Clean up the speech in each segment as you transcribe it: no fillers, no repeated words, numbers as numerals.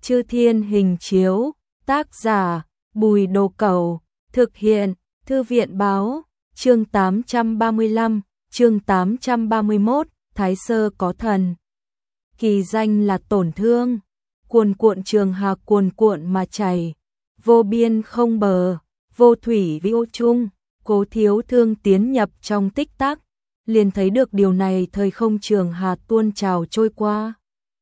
Chư Thiên Hình Chiếu, tác giả Bùi Đồ Cẩu, thực hiện Thư viện Báo, chương 835, chương 831, Thái Sơ có thần. Kỳ danh là tổn thương, cuồn cuộn trường hà cuồn cuộn mà chảy, vô biên không bờ, vô thủy vô chung. Cố Thiếu Thương tiến nhập trong tích tắc, liền thấy được điều này, thời không trường hà tuôn trào trôi qua.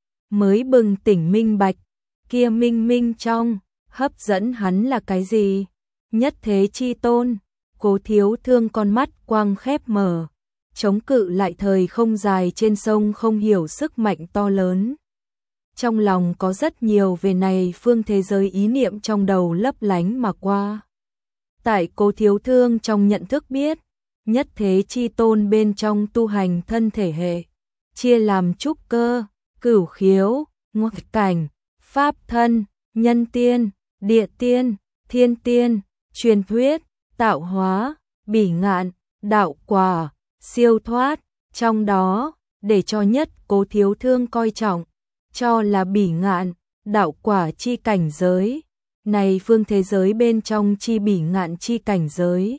Mới bừng tỉnh minh bạch, kia minh minh trong, hấp dẫn hắn là cái gì? Nhất thế chi tôn. Cố Thiếu Thương con mắt quang khép mở, chống cự lại thời không dài trên sông không hiểu sức mạnh to lớn. Trong lòng có rất nhiều về này phương thế giới ý niệm trong đầu lấp lánh mà qua. Tại Cố Thiếu Thương trong nhận thức biết, nhất thế chi tôn bên trong tu hành thân thể hệ, chia làm trúc cơ, cửu khiếu, ngoại cảnh, pháp thân, nhân tiên, địa tiên, thiên tiên, truyền thuyết, tạo hóa, bỉ ngạn, đạo quả, siêu thoát. Trong đó, để cho nhất Cố Thiếu Thương coi trọng, cho là bỉ ngạn, đạo quả chi cảnh giới. Này phương thế giới bên trong chi bỉ ngạn chi cảnh giới,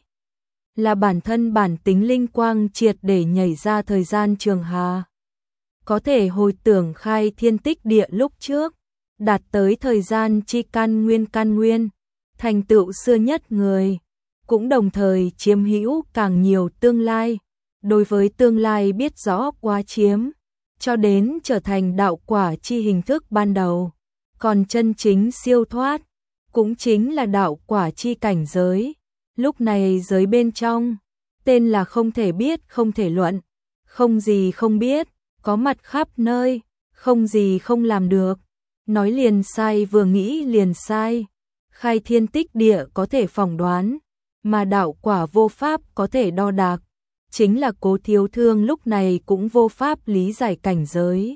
là bản thân bản tính linh quang triệt để nhảy ra thời gian trường hà. Có thể hồi tưởng khai thiên tích địa lúc trước, đạt tới thời gian chi căn nguyên, thành tựu xưa nhất người, cũng đồng thời chiếm hữu càng nhiều tương lai. Đối với tương lai biết rõ quá chiếm, cho đến trở thành đạo quả chi hình thức ban đầu. Còn chân chính siêu thoát, cũng chính là đạo quả chi cảnh giới. Lúc này giới bên trong, tên là không thể biết không thể luận, không gì không biết, có mặt khắp nơi, không gì không làm được. Nói liền sai vừa nghĩ liền sai, khai thiên tích địa có thể phỏng đoán, mà đạo quả vô pháp có thể đo đạc. Chính là Cố Thiếu Thương lúc này cũng vô pháp lý giải cảnh giới.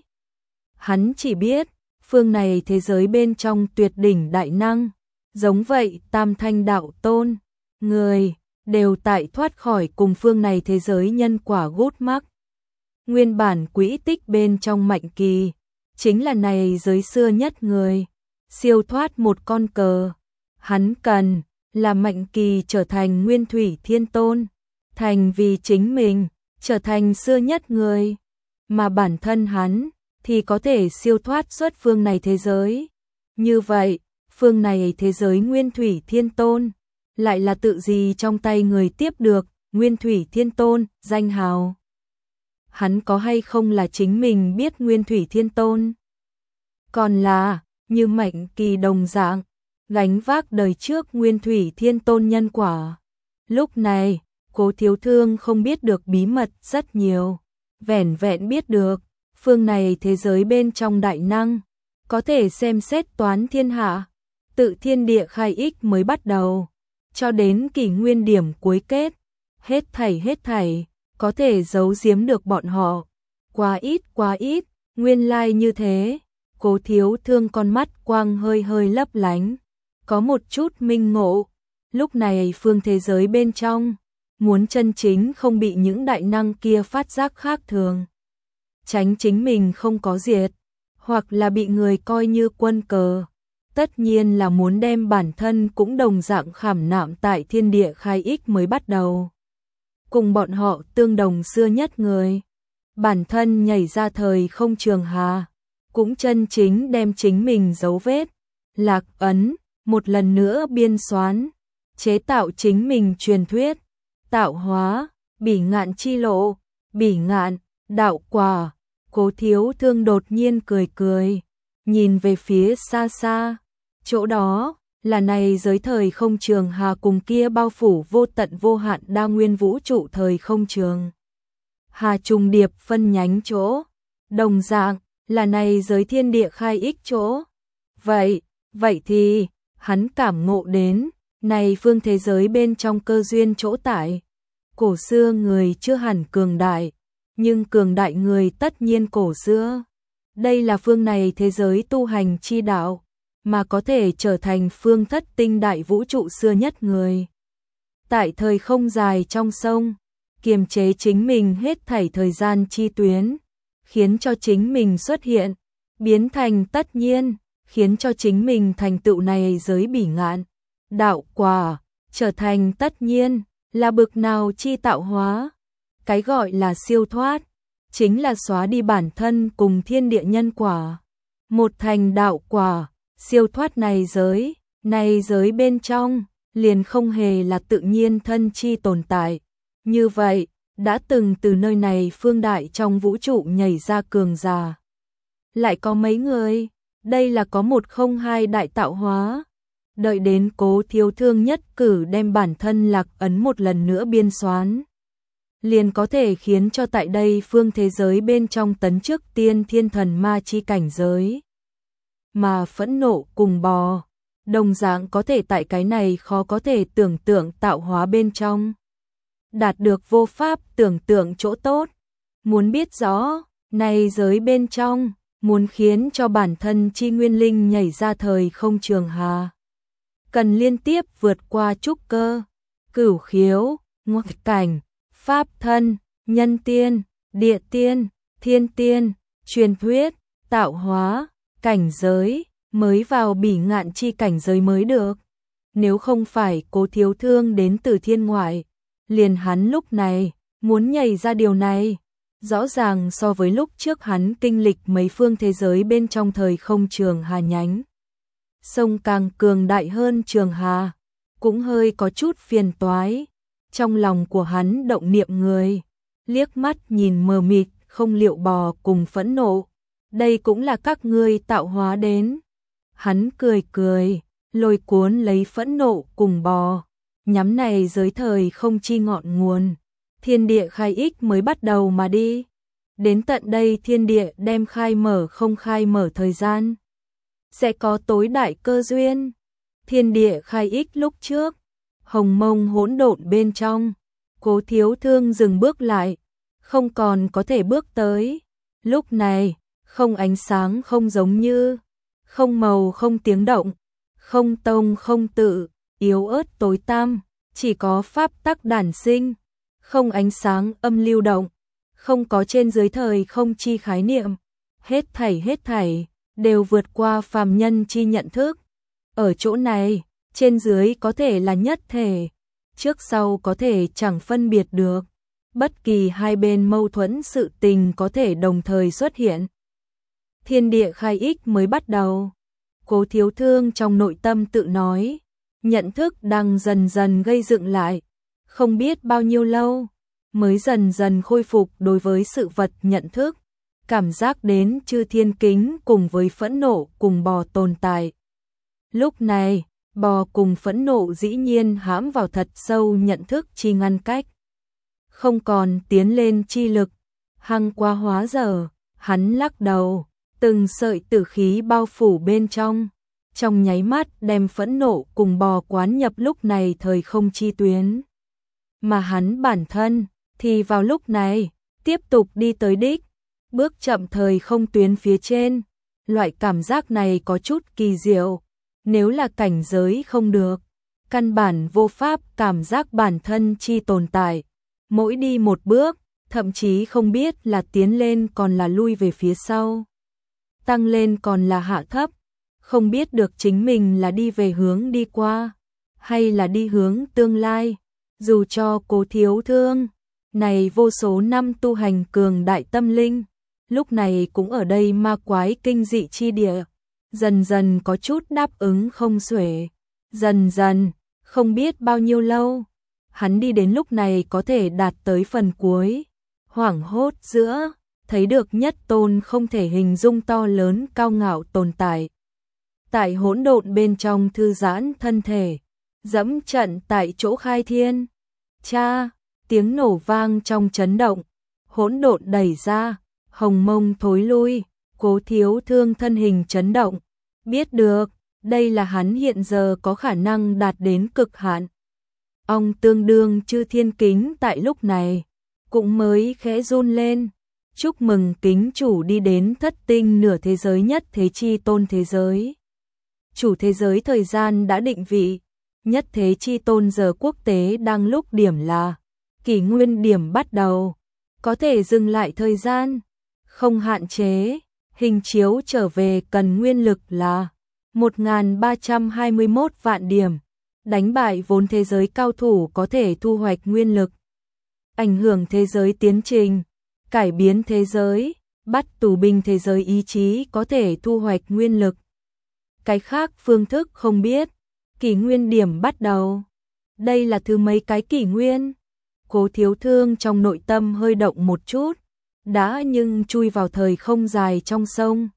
Hắn chỉ biết, phương này thế giới bên trong tuyệt đỉnh đại năng, giống vậy tam thanh đạo tôn, người, đều tại thoát khỏi cùng phương này thế giới nhân quả gút mắc. Nguyên bản quỹ tích bên trong Mạnh Kỳ, chính là này giới xưa nhất người, siêu thoát một con cờ. Hắn cần là Mạnh Kỳ trở thành Nguyên Thủy Thiên Tôn, thành vì chính mình, trở thành xưa nhất người, mà bản thân hắn thì có thể siêu thoát xuất phương này thế giới. Như vậy, phương này thế giới Nguyên Thủy Thiên Tôn lại là tự gì trong tay người tiếp được Nguyên Thủy Thiên Tôn danh hào? Hắn có hay không là chính mình biết Nguyên Thủy Thiên Tôn? Còn là như Mạnh Kỳ đồng dạng gánh vác đời trước Nguyên Thủy Thiên Tôn nhân quả. Lúc này, Cố Thiếu Thương không biết được bí mật rất nhiều, vẻn vẹn biết được phương này thế giới bên trong đại năng có thể xem xét toán thiên hạ, tự thiên địa khai ích mới bắt đầu, cho đến kỷ nguyên điểm cuối kết, hết thảy có thể giấu giếm được bọn họ. Quá ít, nguyên lai như thế. Cố Thiếu Thương con mắt quang hơi lấp lánh, có một chút minh ngộ. Lúc này phương thế giới bên trong, muốn chân chính không bị những đại năng kia phát giác khác thường, tránh chính mình không có diệt, hoặc là bị người coi như quân cờ, tất nhiên là muốn đem bản thân cũng đồng dạng khảm nạm tại thiên địa khai ích mới bắt đầu. Cùng bọn họ tương đồng xưa nhất người, bản thân nhảy ra thời không trường hà, cũng chân chính đem chính mình dấu vết, lạc ấn, một lần nữa biên soán, chế tạo chính mình truyền thuyết, tạo hóa, bỉ ngạn chi lộ, bỉ ngạn, đạo quả. Cố Thiếu Thương đột nhiên cười, nhìn về phía xa xa, chỗ đó là này giới thời không trường hà cùng kia bao phủ vô tận vô hạn đa nguyên vũ trụ thời không trường hà trùng điệp phân nhánh chỗ, đồng dạng là này giới thiên địa khai ích chỗ. Vậy thì hắn cảm ngộ đến này phương thế giới bên trong cơ duyên chỗ tại. Cổ xưa người chưa hẳn cường đại, nhưng cường đại người tất nhiên cổ xưa. Đây là phương này thế giới tu hành chi đạo, mà có thể trở thành phương thất tinh đại vũ trụ xưa nhất người. Tại thời không dài trong sông, kiềm chế chính mình hết thảy thời gian chi tuyến, khiến cho chính mình xuất hiện, biến thành tất nhiên, khiến cho chính mình thành tựu này giới bỉ ngạn. Đạo quả, trở thành tất nhiên, là bực nào chi tạo hóa. Cái gọi là siêu thoát, chính là xóa đi bản thân cùng thiên địa nhân quả. Một thành đạo quả, siêu thoát này giới bên trong, liền không hề là tự nhiên thân chi tồn tại. Như vậy, đã từng từ nơi này phương đại trong vũ trụ nhảy ra cường giả. Lại có mấy người, đây là có một không hai đại tạo hóa. Đợi đến Cố Thiếu Thương nhất cử đem bản thân lạc ấn một lần nữa biên soán, liền có thể khiến cho tại đây phương thế giới bên trong tấn chức tiên thiên thần ma chi cảnh giới. Mà phẫn nộ cùng bò, đồng dạng có thể tại cái này khó có thể tưởng tượng tạo hóa bên trong đạt được vô pháp tưởng tượng chỗ tốt. Muốn biết rõ, này giới bên trong, muốn khiến cho bản thân chi nguyên linh nhảy ra thời không trường hà, cần liên tiếp vượt qua trúc cơ, cửu khiếu, ngoại cảnh, pháp thân, nhân tiên, địa tiên, thiên tiên, truyền thuyết, tạo hóa, cảnh giới, mới vào bỉ ngạn chi cảnh giới mới được. Nếu không phải Cố Thiếu Thương đến từ thiên ngoại, liền hắn lúc này, muốn nhảy ra điều này, rõ ràng so với lúc trước hắn kinh lịch mấy phương thế giới bên trong thời không trường hà nhánh. Sông càng cường đại hơn trường hà, cũng hơi có chút phiền toái. Trong lòng của hắn động niệm người, liếc mắt nhìn mờ mịt, không liệu bò cùng phẫn nộ. Đây cũng là các ngươi tạo hóa đến. Hắn cười cười, lôi cuốn lấy phẫn nộ cùng bò, nhắm này giới thời không chi ngọn nguồn. Thiên địa khai ích mới bắt đầu mà đi. Đến tận đây thiên địa đem khai mở không khai mở thời gian, sẽ có tối đại cơ duyên. Thiên địa khai ích lúc trước, hồng mông hỗn độn bên trong, Cố Thiếu Thương dừng bước lại, không còn có thể bước tới. Lúc này, không ánh sáng không giống như, không màu không tiếng động, không tông không tự, yếu ớt tối tăm, chỉ có pháp tắc đản sinh, không ánh sáng âm lưu động, không có trên dưới thời không chi khái niệm, hết thảy đều vượt qua phàm nhân chi nhận thức. Ở chỗ này, trên dưới có thể là nhất thể, trước sau có thể chẳng phân biệt được, bất kỳ hai bên mâu thuẫn sự tình có thể đồng thời xuất hiện. Thiên địa khai ích mới bắt đầu. Cố Thiếu Thương trong nội tâm tự nói, nhận thức đang dần dần gây dựng lại, không biết bao nhiêu lâu, mới dần dần khôi phục đối với sự vật nhận thức, cảm giác đến chư thiên kính cùng với phẫn nộ cùng bò tồn tại. Lúc này, bò cùng phẫn nộ dĩ nhiên hãm vào thật sâu nhận thức chi ngăn cách, không còn tiến lên chi lực, hăng qua hóa dở. Hắn lắc đầu, từng sợi tử khí bao phủ bên trong nháy mắt đem phẫn nộ cùng bò quán nhập lúc này thời không chi tuyến. Mà hắn bản thân thì vào lúc này tiếp tục đi tới đích, bước chậm thời không tuyến phía trên. Loại cảm giác này có chút kỳ diệu, nếu là cảnh giới không được, căn bản vô pháp cảm giác bản thân chi tồn tại. Mỗi đi một bước, thậm chí không biết là tiến lên còn là lui về phía sau, tăng lên còn là hạ thấp, không biết được chính mình là đi về hướng đi qua, hay là đi hướng tương lai. Dù cho Cố Thiếu Thương, này vô số năm tu hành cường đại tâm linh, lúc này cũng ở đây ma quái kinh dị chi địa, dần dần có chút đáp ứng không xuể, dần dần, không biết bao nhiêu lâu, hắn đi đến lúc này có thể đạt tới phần cuối, hoảng hốt giữa, thấy được nhất tôn không thể hình dung to lớn cao ngạo tồn tại. Tại hỗn độn bên trong thư giãn thân thể, dẫm trận tại chỗ khai thiên. Cha, tiếng nổ vang trong chấn động, hỗn độn đẩy ra, hồng mông thối lui, Cố Thiếu Thương thân hình chấn động, biết được, đây là hắn hiện giờ có khả năng đạt đến cực hạn. Ông tương đương chư thiên kính tại lúc này, cũng mới khẽ run lên. Chúc mừng kính chủ đi đến thất tinh nửa thế giới nhất thế chi tôn thế giới. Chủ thế giới thời gian đã định vị, nhất thế chi tôn giờ quốc tế đang lúc điểm là kỷ nguyên điểm bắt đầu, có thể dừng lại thời gian, không hạn chế, hình chiếu trở về cần nguyên lực là 1.321 vạn điểm. Đánh bại vốn thế giới cao thủ có thể thu hoạch nguyên lực. Ảnh hưởng thế giới tiến trình. Cải biến thế giới. Bắt tù binh thế giới ý chí có thể thu hoạch nguyên lực. Cái khác phương thức không biết. Kỷ nguyên điểm bắt đầu. Đây là thứ mấy cái kỷ nguyên? Cố Thiếu Thương trong nội tâm hơi động một chút. Đã nhưng chui vào thời không dài trong sông.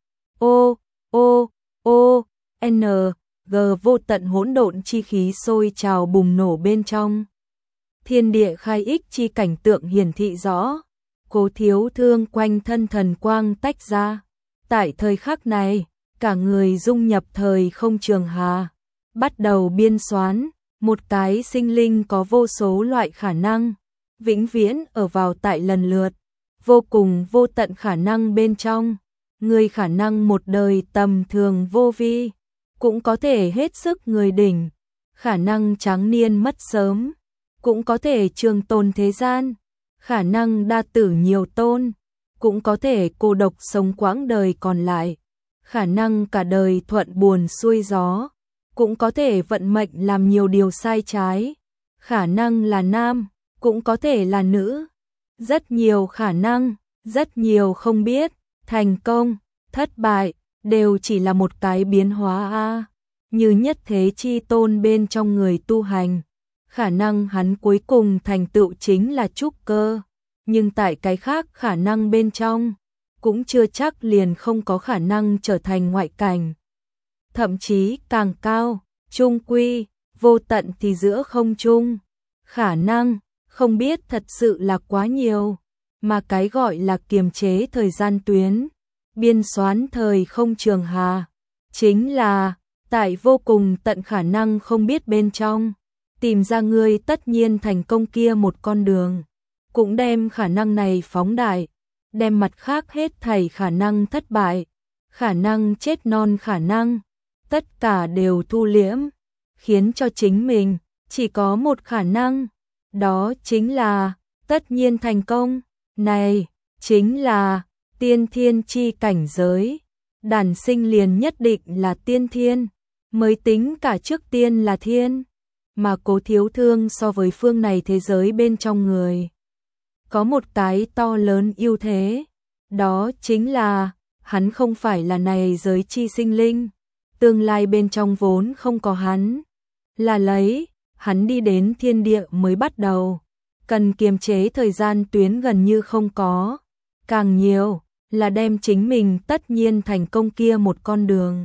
N, G vô tận hỗn độn chi khí sôi trào bùng nổ bên trong. Thiên địa khai ích chi cảnh tượng hiển thị rõ. Cố Thiếu Thương quanh thân thần quang tách ra. Tại thời khắc này, cả người dung nhập thời không trường hà. Bắt đầu biên soán, một cái sinh linh có vô số loại khả năng. Vĩnh viễn ở vào tại lần lượt. Vô cùng vô tận khả năng bên trong. Người khả năng một đời tầm thường vô vi. Cũng có thể hết sức người đỉnh. Khả năng tráng niên mất sớm. Cũng có thể trường tồn thế gian. Khả năng đa tử nhiều tôn. Cũng có thể cô độc sống quãng đời còn lại. Khả năng cả đời thuận buồn xuôi gió. Cũng có thể vận mệnh làm nhiều điều sai trái. Khả năng là nam. Cũng có thể là nữ. Rất nhiều khả năng. Rất nhiều không biết. Thành công, thất bại. Đều chỉ là một cái biến hóa a. Như nhất thế chi tôn bên trong người tu hành. Khả năng hắn cuối cùng thành tựu chính là trúc cơ. Nhưng tại cái khác khả năng bên trong, cũng chưa chắc liền không có khả năng trở thành ngoại cảnh. Thậm chí càng cao, trung quy, vô tận thì giữa không trung. Khả năng, không biết thật sự là quá nhiều. Mà cái gọi là kiềm chế thời gian tuyến, biên soán thời không trường hà, chính là tại vô cùng tận khả năng không biết bên trong, tìm ra người tất nhiên thành công kia một con đường, cũng đem khả năng này phóng đại, đem mặt khác hết thảy khả năng thất bại, khả năng chết non khả năng, tất cả đều thu liễm, khiến cho chính mình chỉ có một khả năng, đó chính là tất nhiên thành công, này chính là tiên thiên chi cảnh giới, đản sinh liền nhất định là tiên thiên, mới tính cả trước tiên là thiên, mà Cố Thiếu Thương so với phương này thế giới bên trong người. Có một cái to lớn ưu thế, đó chính là, hắn không phải là này giới chi sinh linh, tương lai bên trong vốn không có hắn, là lấy, hắn đi đến thiên địa mới bắt đầu, cần kiềm chế thời gian tuyến gần như không có, càng nhiều là đem chính mình tất nhiên thành công kia một con đường.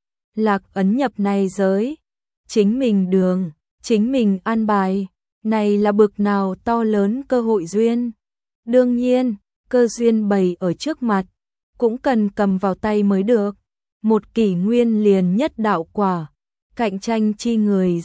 Lạc ấn nhập này giới, chính mình đường, chính mình an bài, này là bực nào to lớn cơ hội duyên. Đương nhiên, cơ duyên bày ở trước mặt, cũng cần cầm vào tay mới được. Một kỷ nguyên liền nhất đạo quả, cạnh tranh chi người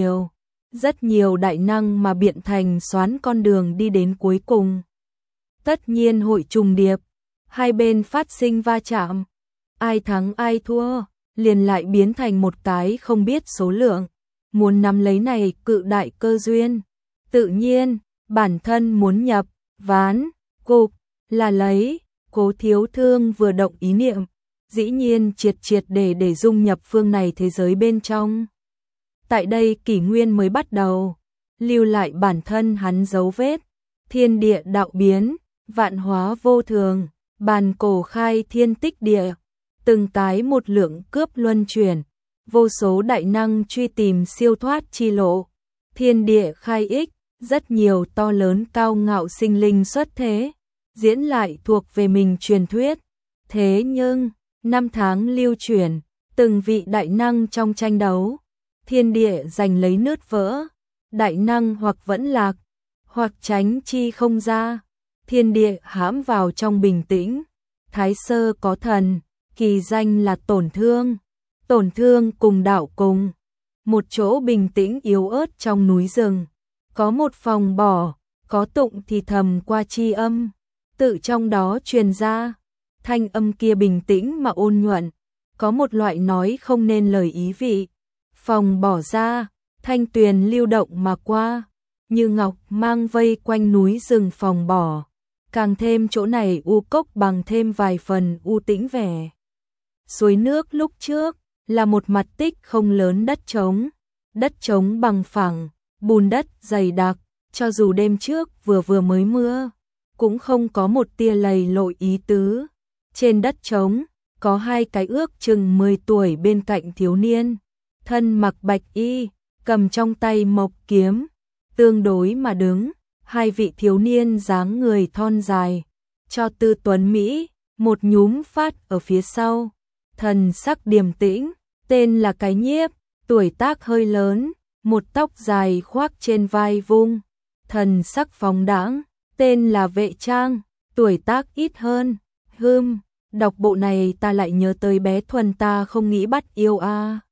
rất nhiều đại năng mà biện thành xoán con đường đi đến cuối cùng. Tất nhiên hội trùng điệp, hai bên phát sinh va chạm, ai thắng ai thua, liền lại biến thành một cái không biết số lượng. Muốn nắm lấy này cự đại cơ duyên, tự nhiên, bản thân muốn nhập, ván, cục, là lấy, Cố Thiếu Thương vừa động ý niệm, dĩ nhiên triệt để dung nhập phương này thế giới bên trong. Tại đây kỷ nguyên mới bắt đầu, lưu lại bản thân hắn dấu vết, thiên địa đạo biến, vạn hóa vô thường, bàn cổ khai thiên tích địa, từng cái một lượng cướp luân chuyển, vô số đại năng truy tìm siêu thoát chi lộ, thiên địa khai ích, rất nhiều to lớn cao ngạo sinh linh xuất thế, diễn lại thuộc về mình truyền thuyết. Thế nhưng, năm tháng lưu chuyển, từng vị đại năng trong tranh đấu, thiên địa giành lấy nứt vỡ, đại năng hoặc vẫn lạc, hoặc tránh chi không ra, thiên địa hãm vào trong bình tĩnh, Thái Sơ có thần, kỳ danh là tổn thương cùng đạo cùng, một chỗ bình tĩnh yếu ớt trong núi rừng, có một phòng bỏ, có tụng thì thầm qua chi âm, tự trong đó truyền ra, thanh âm kia bình tĩnh mà ôn nhuận, có một loại nói không nên lời ý vị, phòng bỏ ra, thanh tuyền lưu động mà qua, như ngọc mang vây quanh núi rừng phòng bỏ, càng thêm chỗ này u cốc bằng thêm vài phần u tĩnh vẻ. Suối nước lúc trước là một mặt tích không lớn đất trống bằng phẳng, bùn đất dày đặc, cho dù đêm trước vừa mới mưa, cũng không có một tia lầy lội ý tứ. Trên đất trống, có hai cái ước chừng 10 tuổi bên cạnh thiếu niên, thân mặc bạch y, cầm trong tay mộc kiếm, tương đối mà đứng, hai vị thiếu niên dáng người thon dài, cho tư tuấn Mỹ, một nhúm phát ở phía sau, thần sắc điềm tĩnh, tên là Cái Nhiếp, tuổi tác hơi lớn, một tóc dài khoác trên vai vung, thần sắc phóng đãng, tên là Vệ Trang, tuổi tác ít hơn, đọc bộ này ta lại nhớ tới bé Thuần ta không nghĩ bắt yêu a.